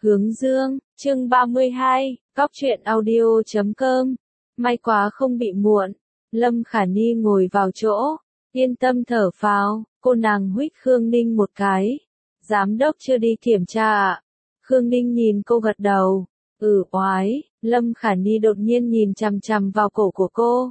Hướng dương, chương 32, Góc truyện audio.com. May quá không bị muộn. Lâm Khả Ni ngồi vào chỗ, yên tâm thở phào, cô nàng huých Khương Ninh một cái. Giám đốc chưa đi kiểm tra ạ? Khương Ninh nhìn cô gật đầu. Oái, Lâm Khả Ni đột nhiên nhìn chằm chằm vào cổ của cô.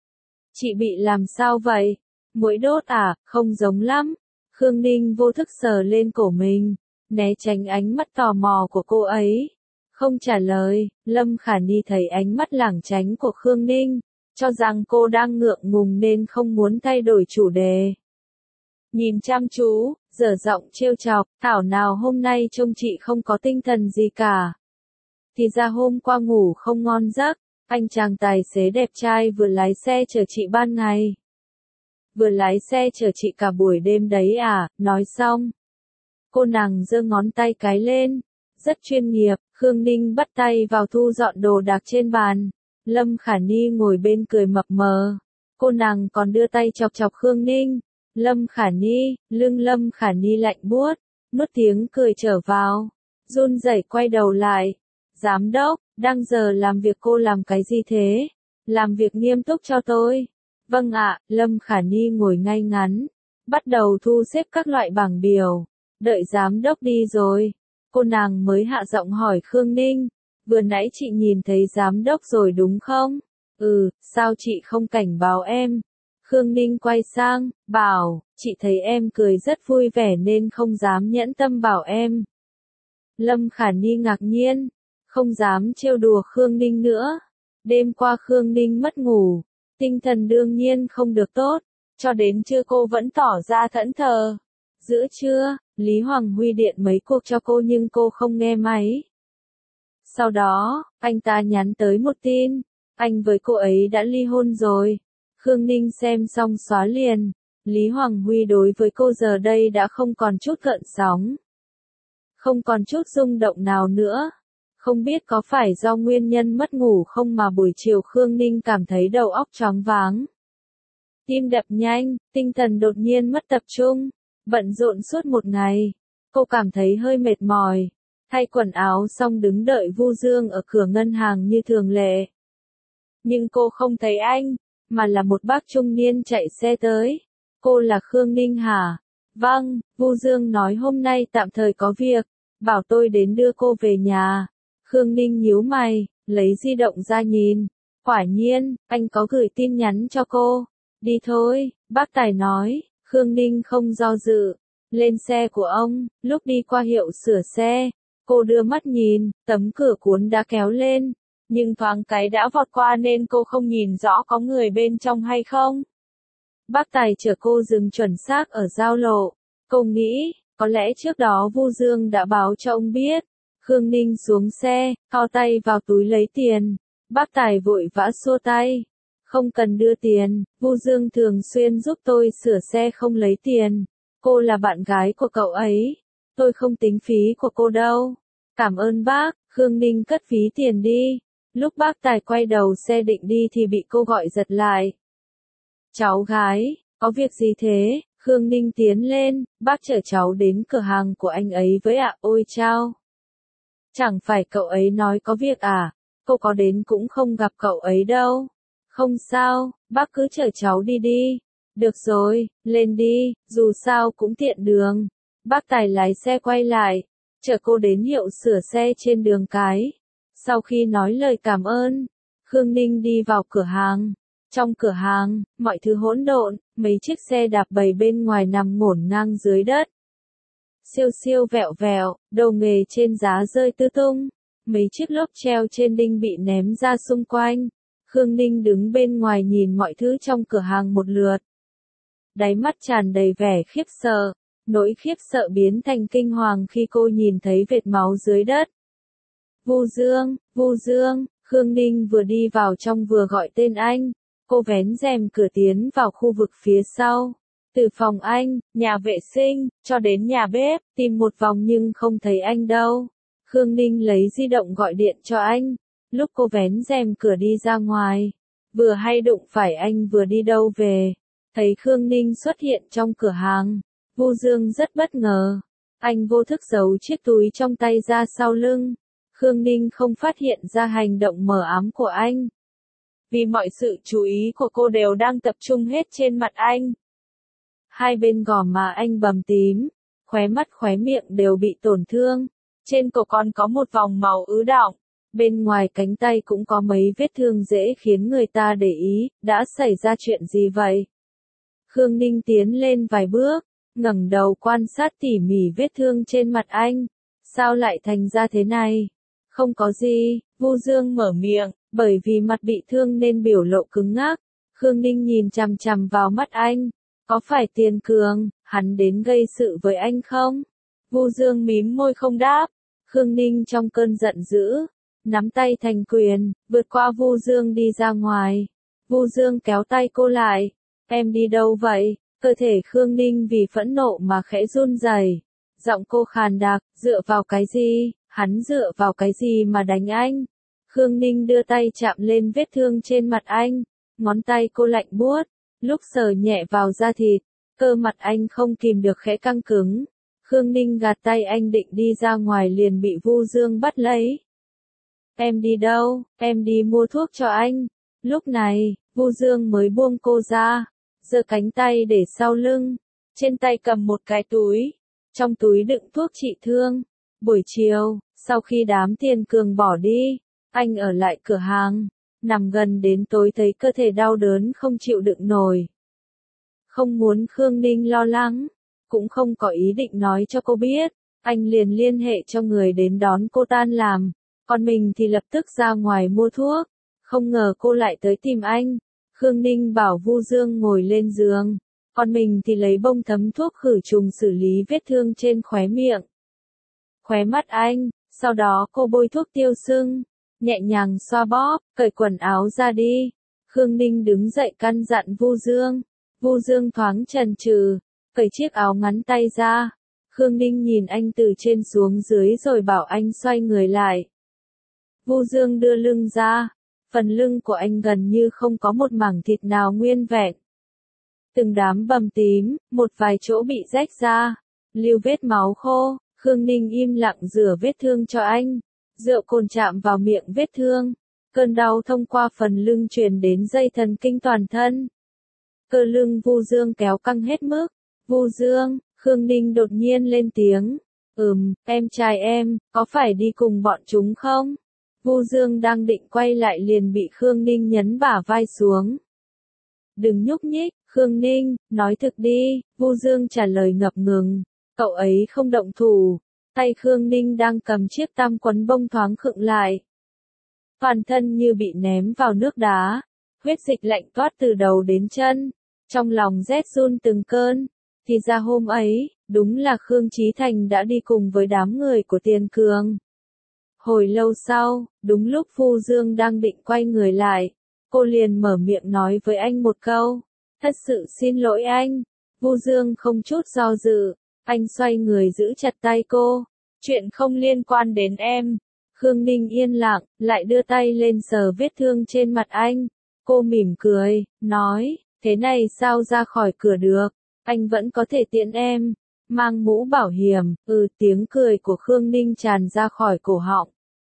Chị bị làm sao vậy? Muỗi đốt à? Không giống lắm. Khương Ninh vô thức sờ lên cổ mình, né tránh ánh mắt tò mò của cô ấy. Không trả lời, Lâm Khả Ni thấy ánh mắt lảng tránh của Khương Ninh, cho rằng cô đang ngượng ngùng nên không muốn thay đổi chủ đề. Nhìn chăm chú, dở giọng trêu chọc, thảo nào hôm nay trông chị không có tinh thần gì cả. Thì ra hôm qua ngủ không ngon giấc, anh chàng tài xế đẹp trai vừa lái xe chở chị ban ngày. Vừa lái xe chở chị cả buổi đêm đấy à? Nói xong, cô nàng giơ ngón tay cái lên, rất chuyên nghiệp. Khương Ninh bắt tay vào thu dọn đồ đạc trên bàn. Lâm Khả Ni ngồi bên cười mập mờ. Cô nàng còn đưa tay chọc chọc Khương Ninh. Lâm Khả Ni, lưng Lâm Khả Ni lạnh buốt, nuốt tiếng cười trở vào, run rẩy quay đầu lại. Giám đốc, đang giờ làm việc cô làm cái gì thế? Làm việc nghiêm túc cho tôi. Vâng ạ. Lâm Khả Ni ngồi ngay ngắn, bắt đầu thu xếp các loại bảng biểu. Đợi giám đốc đi rồi, cô nàng mới hạ giọng hỏi Khương Ninh, vừa nãy chị nhìn thấy giám đốc rồi đúng không? Sao chị không cảnh báo em? Khương Ninh quay sang, bảo, chị thấy em cười rất vui vẻ nên không dám nhẫn tâm bảo em. Lâm Khả Ni ngạc nhiên, không dám trêu đùa Khương Ninh nữa. Đêm qua Khương Ninh mất ngủ, tinh thần đương nhiên không được tốt, cho đến trưa cô vẫn tỏ ra thẫn thờ. Giữa trưa, Lý Hoàng Huy điện mấy cuộc cho cô nhưng cô không nghe máy. Sau đó, anh ta nhắn tới một tin, anh với cô ấy đã ly hôn rồi. Khương Ninh xem xong xóa liền. Lý Hoàng Huy đối với cô giờ đây đã không còn chút gợn sóng, không còn chút rung động nào nữa. Không biết có phải do nguyên nhân mất ngủ không mà buổi chiều Khương Ninh cảm thấy đầu óc choáng váng. Tim đập nhanh, tinh thần đột nhiên mất tập trung. Bận rộn suốt một ngày, cô cảm thấy hơi mệt mỏi. Thay quần áo xong đứng đợi Vu Dương ở cửa ngân hàng như thường lệ. Nhưng cô không thấy anh, mà là một bác trung niên chạy xe tới. Cô là Khương Ninh hả? Vâng, Vu Dương nói hôm nay tạm thời có việc, bảo tôi đến đưa cô về nhà. Khương Ninh nhíu mày, lấy di động ra nhìn. Quả nhiên, anh có gửi tin nhắn cho cô. Đi thôi, bác tài nói. Khương Ninh không do dự, lên xe của ông. Lúc đi qua hiệu sửa xe, cô đưa mắt nhìn, tấm cửa cuốn đã kéo lên, nhưng thoáng cái đã vọt qua nên cô không nhìn rõ có người bên trong hay không. Bác tài chở cô dừng chuẩn xác ở giao lộ. Cô nghĩ, có lẽ trước đó Vu Dương đã báo cho ông biết. Khương Ninh xuống xe, thò tay vào túi lấy tiền. Bác tài vội vã xua tay. Không cần đưa tiền, Vu Dương thường xuyên giúp tôi sửa xe không lấy tiền. Cô là bạn gái của cậu ấy. Tôi không tính phí của cô đâu. Cảm ơn bác. Khương Ninh cất phí tiền đi. Lúc bác tài quay đầu xe định đi thì bị cô gọi giật lại. Cháu gái, có việc gì thế? Khương Ninh tiến lên, bác chở cháu đến cửa hàng của anh ấy với ạ. Ôi chao! Chẳng phải cậu ấy nói có việc à? Cô có đến cũng không gặp cậu ấy đâu. Không sao, bác cứ chở cháu đi đi. Được rồi, lên đi, dù sao cũng tiện đường. Bác tài lái xe quay lại, chở cô đến hiệu sửa xe trên đường cái. Sau khi nói lời cảm ơn, Khương Ninh đi vào cửa hàng. Trong cửa hàng, mọi thứ hỗn độn, mấy chiếc xe đạp bầy bên ngoài nằm ngổn ngang dưới đất. Siêu siêu vẹo vẹo, đồ nghề trên giá rơi tứ tung. Mấy chiếc lốp treo trên đinh bị ném ra xung quanh. Khương Ninh đứng bên ngoài nhìn mọi thứ trong cửa hàng một lượt. Đáy mắt tràn đầy vẻ khiếp sợ. Nỗi khiếp sợ biến thành kinh hoàng khi cô nhìn thấy vệt máu dưới đất. Vu Dương, Vu Dương. Khương Ninh vừa đi vào trong vừa gọi tên anh. Cô vén rèm cửa tiến vào khu vực phía sau. Từ phòng anh, nhà vệ sinh, cho đến nhà bếp, tìm một vòng nhưng không thấy anh đâu. Khương Ninh lấy di động gọi điện cho anh. Lúc cô vén rèm cửa đi ra ngoài, vừa hay đụng phải anh vừa đi đâu về. Thấy Khương Ninh xuất hiện trong cửa hàng, Vu Dương rất bất ngờ. Anh vô thức giấu chiếc túi trong tay ra sau lưng. Khương Ninh không phát hiện ra hành động mờ ám của anh. Vì mọi sự chú ý của cô đều đang tập trung hết trên mặt anh. Hai bên gò má anh bầm tím, khóe mắt khóe miệng đều bị tổn thương. Trên cổ còn có một vòng màu ứ đọng. Bên ngoài cánh tay cũng có mấy vết thương dễ khiến người ta để ý, đã xảy ra chuyện gì vậy? Khương Ninh tiến lên vài bước, ngẩng đầu quan sát tỉ mỉ vết thương trên mặt anh. Sao lại thành ra thế này? Không có gì, Vu Dương mở miệng, bởi vì mặt bị thương nên biểu lộ cứng ngắc. Khương Ninh nhìn chằm chằm vào mắt anh. Có phải Tiền Cường, hắn đến gây sự với anh không? Vu Dương mím môi không đáp. Khương Ninh trong cơn giận dữ, nắm tay thành quyền, vượt qua Vu Dương đi ra ngoài. Vu Dương kéo tay cô lại. Em đi đâu vậy? Cơ thể Khương Ninh vì phẫn nộ mà khẽ run rẩy. Giọng cô khàn đặc, dựa vào cái gì? Hắn dựa vào cái gì mà đánh anh? Khương Ninh đưa tay chạm lên vết thương trên mặt anh. Ngón tay cô lạnh buốt, lúc sờ nhẹ vào da thịt, cơ mặt anh không kìm được khẽ căng cứng. Khương Ninh gạt tay anh định đi ra ngoài liền bị Vu Dương bắt lấy. Em đi đâu? Em đi mua thuốc cho anh. Lúc này, Vu Dương mới buông cô ra, giơ cánh tay để sau lưng, trên tay cầm một cái túi, trong túi đựng thuốc trị thương. Buổi chiều, sau khi đám Tiền Cường bỏ đi, anh ở lại cửa hàng, nằm gần đến tối thấy cơ thể đau đớn không chịu đựng nổi. Không muốn Khương Ninh lo lắng, cũng không có ý định nói cho cô biết, anh liền liên hệ cho người đến đón cô tan làm, còn mình thì lập tức ra ngoài mua thuốc. Không ngờ cô lại tới tìm anh. Khương Ninh bảo Vu Dương ngồi lên giường, còn mình thì lấy bông thấm thuốc khử trùng xử lý vết thương trên khóe miệng, khóe mắt anh. Sau đó cô bôi thuốc tiêu sưng, nhẹ nhàng xoa bóp, cởi quần áo ra đi. Khương Ninh đứng dậy căn dặn Vu Dương. Vu Dương thoáng chần chừ, cởi chiếc áo ngắn tay ra. Khương Ninh nhìn anh từ trên xuống dưới rồi bảo anh xoay người lại. Vu Dương đưa lưng ra, phần lưng của anh gần như không có một mảng thịt nào nguyên vẹn. Từng đám bầm tím, một vài chỗ bị rách ra, lưu vết máu khô. Khương Ninh im lặng rửa vết thương cho anh. Rượu cồn chạm vào miệng vết thương. Cơn đau thông qua phần lưng truyền đến dây thần kinh toàn thân. Cơ lưng Vu Dương kéo căng hết mức. Vu Dương, Khương Ninh đột nhiên lên tiếng. Em trai em, có phải đi cùng bọn chúng không? Vu Dương đang định quay lại liền bị Khương Ninh nhấn bả vai xuống. Đừng nhúc nhích, Khương Ninh, nói thực đi. Vu Dương trả lời ngập ngừng. Cậu ấy không động thủ. Tay Khương Ninh đang cầm chiếc tam quấn bông thoáng khựng lại. Toàn thân như bị ném vào nước đá. Huyết dịch lạnh toát từ đầu đến chân. Trong lòng rét run từng cơn. Thì ra hôm ấy, đúng là Khương Chí Thành đã đi cùng với đám người của Tiền Cường. Hồi lâu sau, đúng lúc Vu Dương đang định quay người lại, cô liền mở miệng nói với anh một câu. Thật sự xin lỗi anh. Vu Dương không chút do dự, anh xoay người giữ chặt tay cô. Chuyện không liên quan đến em. Khương Ninh yên lặng, lại đưa tay lên sờ vết thương trên mặt anh. Cô mỉm cười, nói, thế này sao ra khỏi cửa được, anh vẫn có thể tiễn em. Mang mũ bảo hiểm, tiếng cười của Khương Ninh tràn ra khỏi cổ họng.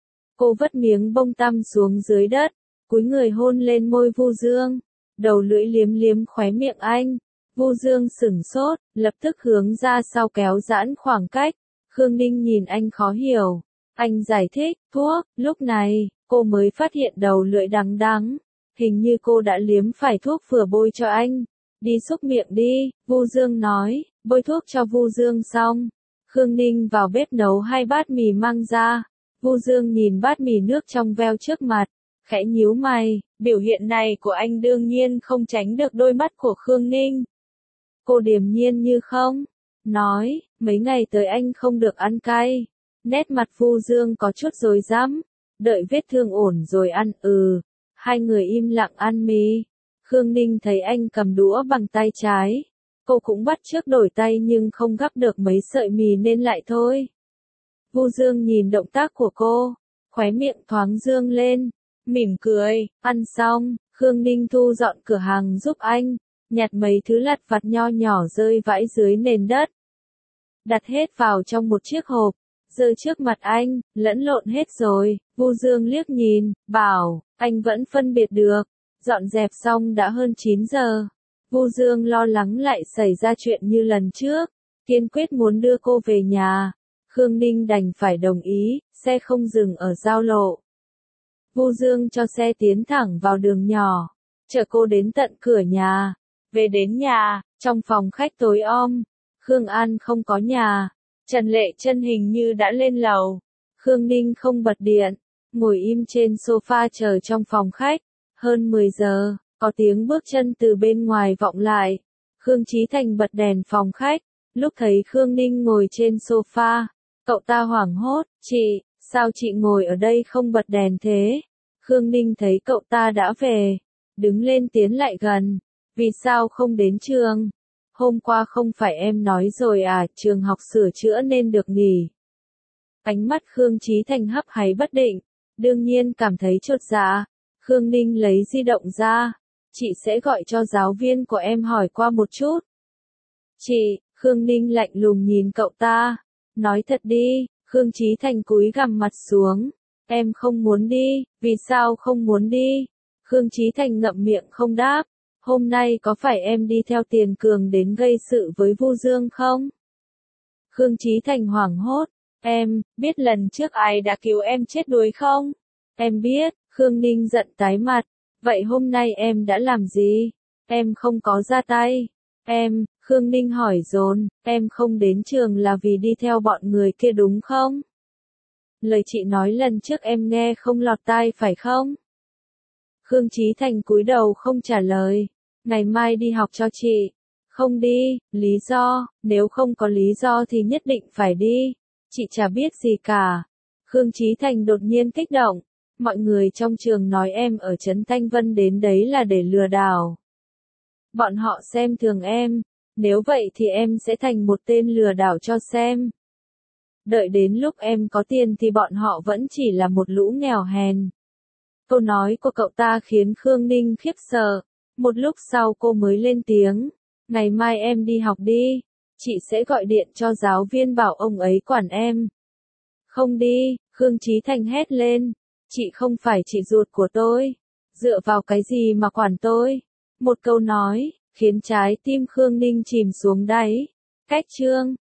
Cô vứt miếng bông tăm xuống dưới đất, cúi người hôn lên môi Vu Dương, đầu lưỡi liếm liếm khóe miệng anh. Vu Dương sửng sốt, lập tức hướng ra sau kéo giãn khoảng cách. Khương Ninh nhìn anh khó hiểu. Anh giải thích, thuốc. Lúc này, cô mới phát hiện đầu lưỡi đắng đắng. Hình như cô đã liếm phải thuốc vừa bôi cho anh. Đi xúc miệng đi, Vu Dương nói. Bôi thuốc cho Vu Dương xong, Khương Ninh vào bếp nấu 2 bát mì măng ra. Vu Dương nhìn bát mì nước trong veo trước mặt, khẽ nhíu mày. Biểu hiện này của anh đương nhiên không tránh được đôi mắt của Khương Ninh. Cô điềm nhiên như không, nói, mấy ngày tới anh không được ăn cay. Nét mặt Vu Dương có chút rối rắm, đợi vết thương ổn rồi ăn. Hai người im lặng ăn mì. Khương Ninh thấy anh cầm đũa bằng tay trái. Cô cũng bắt chước đổi tay nhưng không gắp được mấy sợi mì nên lại thôi. Vu Dương nhìn động tác của cô, khóe miệng thoáng dương lên, mỉm cười. Ăn xong, Khương Ninh thu dọn cửa hàng giúp anh, nhặt mấy thứ lặt vặt nho nhỏ rơi vãi dưới nền đất. đặt hết vào trong một chiếc hộp, giơ trước mặt anh, lẫn lộn hết rồi. Vu Dương liếc nhìn, bảo, anh vẫn phân biệt được. Dọn dẹp xong đã hơn 9 giờ. Vu Dương lo lắng lại xảy ra chuyện như lần trước, kiên quyết muốn đưa cô về nhà. Khương Ninh đành phải đồng ý, xe không dừng ở giao lộ. Vu Dương cho xe tiến thẳng vào đường nhỏ, chở cô đến tận cửa nhà. Về đến nhà, trong phòng khách tối om, Khương An không có nhà. Trần Lệ Chân hình như đã lên lầu. Khương Ninh không bật điện, ngồi im trên sofa chờ trong phòng khách. Hơn 10 giờ, có tiếng bước chân từ bên ngoài vọng lại. Khương Chí Thành bật đèn phòng khách, lúc thấy Khương Ninh ngồi trên sofa, cậu ta hoảng hốt, "Chị, sao chị ngồi ở đây không bật đèn thế?" Khương Ninh thấy cậu ta đã về, đứng lên tiến lại gần, "Vì sao không đến trường? Hôm qua không phải em nói rồi à, trường học sửa chữa nên được nghỉ." Ánh mắt Khương Chí Thành hấp háy bất định, đương nhiên cảm thấy chột dạ. Khương Ninh lấy di động ra, "Chị sẽ gọi cho giáo viên của em hỏi qua một chút." "Chị," Khương Ninh lạnh lùng nhìn cậu ta, "nói thật đi." Khương Chí Thành cúi gằm mặt xuống, "Em không muốn đi." "Vì sao không muốn đi?" Khương Chí Thành ngậm miệng không đáp. "Hôm nay có phải em đi theo Tiền Cường đến gây sự với Vu Dương không?" Khương Chí Thành hoảng hốt, "Em, biết lần trước ai đã cứu em chết đuối không?" "Em biết." Khương Ninh giận tái mặt, "Vậy hôm nay em đã làm gì?" "Em không có ra tay." "Em," Khương Ninh hỏi dồn, "em không đến trường là vì đi theo bọn người kia đúng không? Lời chị nói lần trước em nghe không lọt tai phải không?" Khương Chí Thành cúi đầu không trả lời. "Ngày mai đi học cho chị." "Không đi." "Lý do?" "Nếu không có lý do thì nhất định phải đi. Chị chả biết gì cả." Khương Chí Thành đột nhiên kích động. "Mọi người trong trường nói em ở Trấn Thanh Vân đến đấy là để lừa đảo. Bọn họ xem thường em. Nếu vậy thì em sẽ thành một tên lừa đảo cho xem. Đợi đến lúc em có tiền thì bọn họ vẫn chỉ là một lũ nghèo hèn." Câu nói của cậu ta khiến Khương Ninh khiếp sợ. Một lúc sau cô mới lên tiếng, "Ngày mai em đi học đi. Chị sẽ gọi điện cho giáo viên bảo ông ấy quản em." "Không đi." Khương Chí Thành hét lên. "Chị không phải chị ruột của tôi. Dựa vào cái gì mà quản tôi?" Một câu nói, khiến trái tim Khương Ninh chìm xuống đáy. Cách chương